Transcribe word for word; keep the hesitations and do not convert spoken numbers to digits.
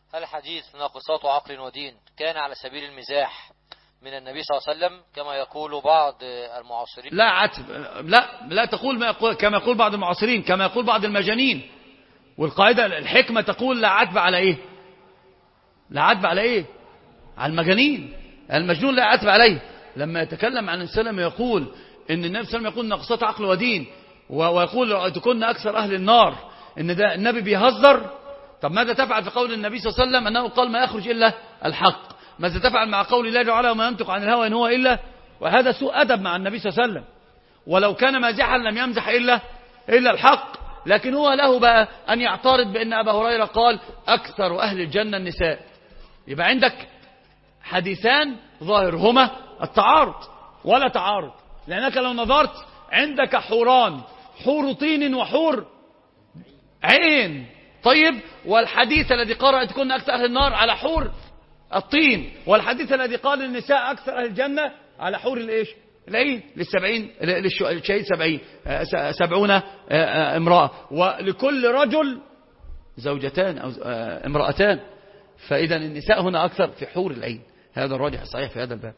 هل حديث ناقصات عقل ودين كان على سبيل المزاح من النبي صلى الله عليه وسلم كما يقول بعض المعاصرين؟ لا عتب، لا لا تقول ما يقول كما يقول بعض المعاصرين، كما يقول بعض المجانين. والقاعدة الحكمة تقول لا عتب على ايه؟ لا عتب على ايه؟ على المجانين. المجنون لا عتب عليه. لما يتكلم عن السلام يقول ان النبي صلى الله عليه وسلم يقول ناقصات عقل ودين، ويقول تكون اكثر اهل النار، ان ده النبي بيهزر. طب ماذا تفعل في قول النبي صلى الله عليه وسلم انه قال ما يخرج الا الحق؟ ماذا تفعل مع قول الله تعالى وما ينطق عن الهوى ان هو الا؟ وهذا سوء ادب مع النبي صلى الله عليه وسلم. ولو كان مازحا لم يمزح الا الا الحق، لكن هو له بقى ان يعترض بان ابا هريره قال اكثر اهل الجنه النساء. يبقى عندك حديثان ظاهرهما التعارض ولا تعارض، لانك لو نظرت عندك حوران، حور طين وحور عين. طيب، والحديث الذي قرأ تكون أكثر أهل النار على حور الطين، والحديث الذي قال النساء أكثر أهل الجنة على حور الإيش؟ العين. للسبعين للشهيد سبعين سبعون امرأة، ولكل رجل زوجتان أو امرأتان. فإذا النساء هنا أكثر في حور العين. هذا الراجح الصحيح في هذا الباب.